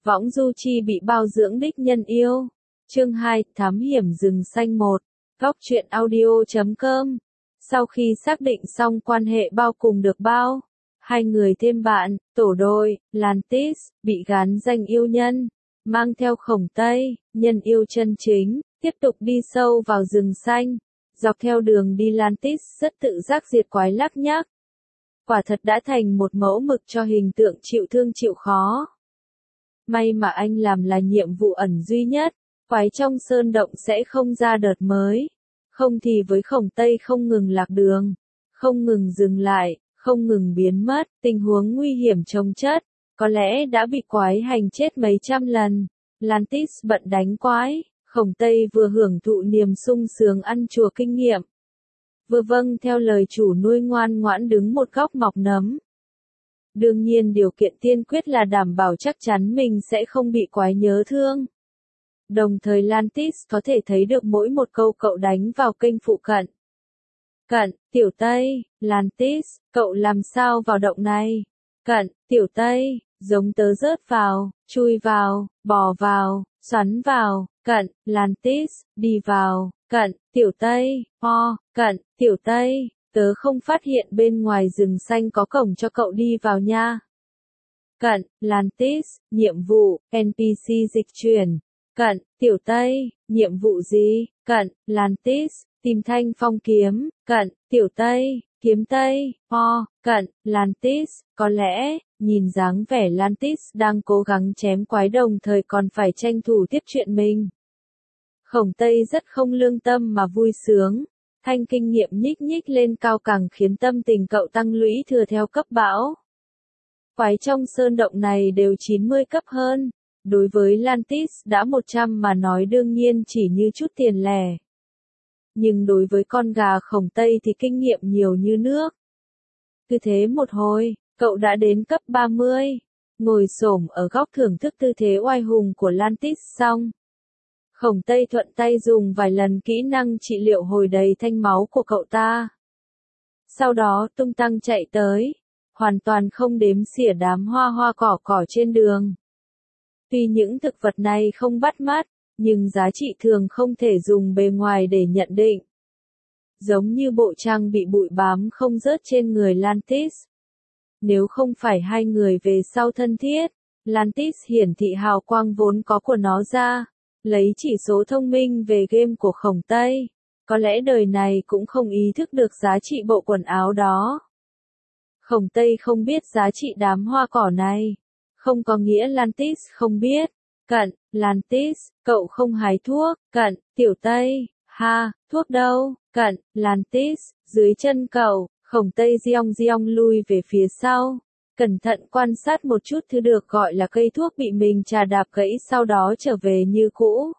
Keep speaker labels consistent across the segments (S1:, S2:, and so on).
S1: Võng du chi bị bao dưỡng đích nhân yêu. Chương 2, Thám hiểm rừng xanh 1. Góc truyện audio.com. Sau khi xác định xong quan hệ bao cùng được bao, hai người thêm bạn, tổ đôi, Lantis, bị gán danh yêu nhân, mang theo Khổng Tây, nhân yêu chân chính, tiếp tục đi sâu vào rừng xanh. Dọc theo đường đi Lantis rất tự giác diệt quái lác nhác. Quả thật đã thành một mẫu mực cho hình tượng chịu thương chịu khó. May mà anh làm là nhiệm vụ ẩn duy nhất, quái trong sơn động sẽ không ra đợt mới. Không thì với Khổng Tây không ngừng lạc đường, không ngừng dừng lại, không ngừng biến mất, tình huống nguy hiểm chồng chất, có lẽ đã bị quái hành chết mấy trăm lần. Lantis bận đánh quái, Khổng Tây vừa hưởng thụ niềm sung sướng ăn chùa kinh nghiệm, vừa vâng theo lời chủ nuôi ngoan ngoãn đứng một góc mọc nấm. Đương nhiên điều kiện tiên quyết là đảm bảo chắc chắn mình sẽ không bị quái nhớ thương. Đồng thời Lantis có thể thấy được mỗi một câu cậu đánh vào kênh phụ cận. Cận, Tiểu Tây, Lantis, cậu làm sao vào động này? Cận, Tiểu Tây, giống tớ rớt vào, chui vào, bò vào, xoắn vào. Cận, Lantis, đi vào. Cận, Tiểu Tây, cận, Tiểu Tây, tớ không phát hiện bên ngoài rừng xanh có cổng cho cậu đi vào nha. Cận, Lantis, nhiệm vụ, NPC dịch chuyển. Cận, Tiểu Tây, nhiệm vụ gì? Cận, Lantis, tìm Thanh Phong kiếm. Cận, Tiểu Tây, kiếm Tây, cận, Lantis, có lẽ, nhìn dáng vẻ Lantis đang cố gắng chém quái đồng thời còn phải tranh thủ tiếp chuyện mình. Khổng Tây rất không lương tâm mà vui sướng, thanh kinh nghiệm nhích nhích lên cao càng khiến tâm tình cậu tăng lũy thừa theo cấp bão. Quái trong sơn động này đều 90 cấp hơn. Đối với Lantis đã 100 mà nói đương nhiên chỉ như chút tiền lẻ. Nhưng đối với con gà Khổng Tây thì kinh nghiệm nhiều như nước. Cứ thế một hồi, cậu đã đến cấp 30, ngồi xổm ở góc thưởng thức tư thế oai hùng của Lantis xong. Khổng Tây thuận tay dùng vài lần kỹ năng trị liệu hồi đầy thanh máu của cậu ta. Sau đó tung tăng chạy tới, hoàn toàn không đếm xỉa đám hoa cỏ trên đường. Tuy những thực vật này không bắt mắt, nhưng giá trị thường không thể dùng bề ngoài để nhận định. Giống như bộ trang bị bụi bám không rớt trên người Lantis. Nếu không phải hai người về sau thân thiết, Lantis hiển thị hào quang vốn có của nó ra, lấy chỉ số thông minh về game của Khổng Tây, có lẽ đời này cũng không ý thức được giá trị bộ quần áo đó. Khổng Tây không biết giá trị đám hoa cỏ này. Không có nghĩa Lantis không biết. Cận, Lantis, cậu không hái thuốc. Cận, Tiểu Tây, thuốc đâu? Cận, Lantis, dưới chân cậu. Khổng Tây giong lui về phía sau. Cẩn thận quan sát một chút thứ được gọi là cây thuốc bị mình trà đạp gãy sau đó trở về như cũ.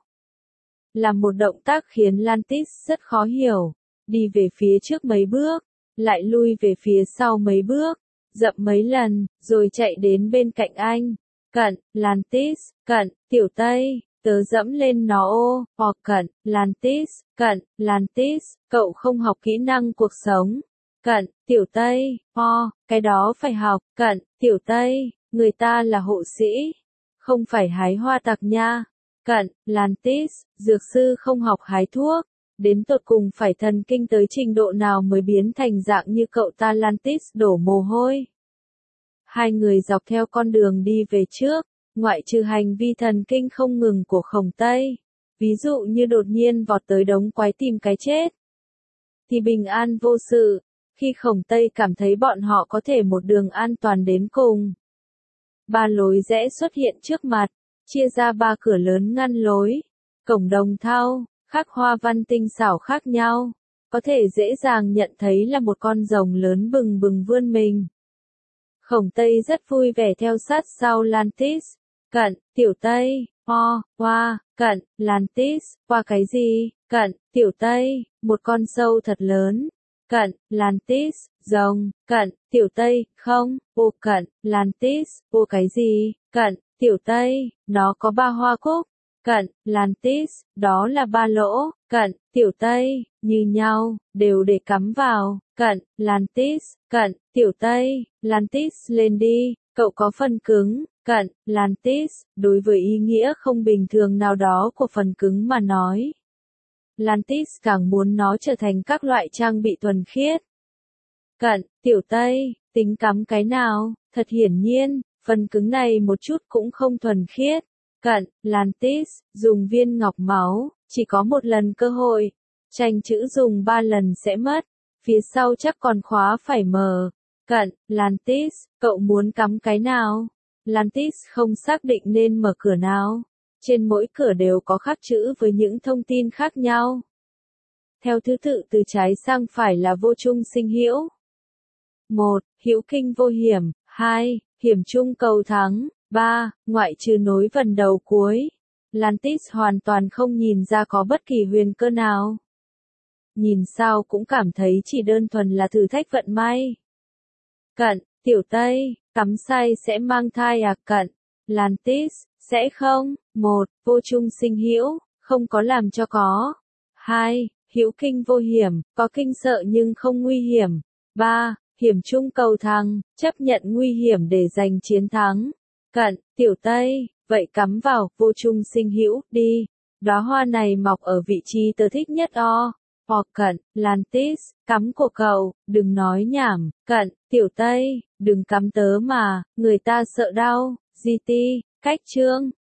S1: Là một động tác khiến Lantis rất khó hiểu. Đi về phía trước mấy bước, lại lui về phía sau mấy bước. Dậm mấy lần, rồi chạy đến bên cạnh anh. Cận, Lantis, cận, Tiểu Tây, tớ dẫm lên nó cận, Lantis, cận, Lantis, cậu không học kỹ năng cuộc sống. Cận, Tiểu Tây, cái đó phải học. Cận, Tiểu Tây, người ta là hộ sĩ, không phải hái hoa tặc nha. Cận, Lantis, dược sư không học hái thuốc. Đến tột cùng phải thần kinh tới trình độ nào mới biến thành dạng như cậu ta. Lantis đổ mồ hôi. Hai người dọc theo con đường đi về trước, ngoại trừ hành vi thần kinh không ngừng của Khổng Tây, ví dụ như đột nhiên vọt tới đống quái tìm cái chết, thì bình an vô sự, khi Khổng Tây cảm thấy bọn họ có thể một đường an toàn đến cùng. Ba lối rẽ xuất hiện trước mặt, chia ra ba cửa lớn ngăn lối, cổng đồng thau, khắc hoa văn tinh xảo khác nhau, có thể dễ dàng nhận thấy là một con rồng lớn bừng bừng vươn mình. Khổng Tây rất vui vẻ theo sát sau Lantis. Cận, Tiểu Tây, cận, Lantis, qua cái gì? Cận, Tiểu Tây, một con sâu thật lớn. Cận, Lantis, rồng. Cận, Tiểu Tây, không, cận, Lantis, cái gì? Cận, Tiểu Tây, nó có 3 hoa cúc. Cận, Lantis, đó là 3 lỗ. Cận, Tiểu Tây, như nhau, đều để cắm vào. Cận, Lantis, cận, Tiểu Tây, Lantis lên đi. Cậu có phần cứng, cận, Lantis, đối với ý nghĩa không bình thường nào đó của phần cứng mà nói. Lantis càng muốn nó trở thành các loại trang bị thuần khiết. Cận, Tiểu Tây, tính cắm cái nào? Thật hiển nhiên, phần cứng này một chút cũng không thuần khiết. Cận, Lantis, dùng viên ngọc máu, chỉ có một lần cơ hội. Tranh chữ dùng 3 lần sẽ mất. Phía sau chắc còn khóa phải mờ. Cận, Lantis, cậu muốn cắm cái nào? Lantis không xác định nên mở cửa nào. Trên mỗi cửa đều có khắc chữ với những thông tin khác nhau. Theo thứ tự từ trái sang phải là vô trung sinh hữu. 1. Hữu kinh vô hiểm. 2. Hiểm trung cầu thắng. 3. Ngoại trừ nối vần đầu cuối. Lantis hoàn toàn không nhìn ra có bất kỳ huyền cơ nào. Nhìn sao cũng cảm thấy chỉ đơn thuần là thử thách vận may. Cận, Tiểu Tây, cắm sai sẽ mang thai à? Cận, Lantis, sẽ không. 1. Vô trung sinh hữu, không có làm cho có. 2. Hữu kinh vô hiểm, có kinh sợ nhưng không nguy hiểm. 3. Hiểm trung cầu thắng, chấp nhận nguy hiểm để giành chiến thắng. Cận, Tiểu Tây, vậy cắm vào vô trung sinh hữu đi. Đóa hoa này mọc ở vị trí tớ thích nhất o. Hoặc cận, Lantis, cắm của cậu, đừng nói nhảm. Cận, Tiểu Tây, đừng cắm tớ mà, người ta sợ đau. GT, cách chương.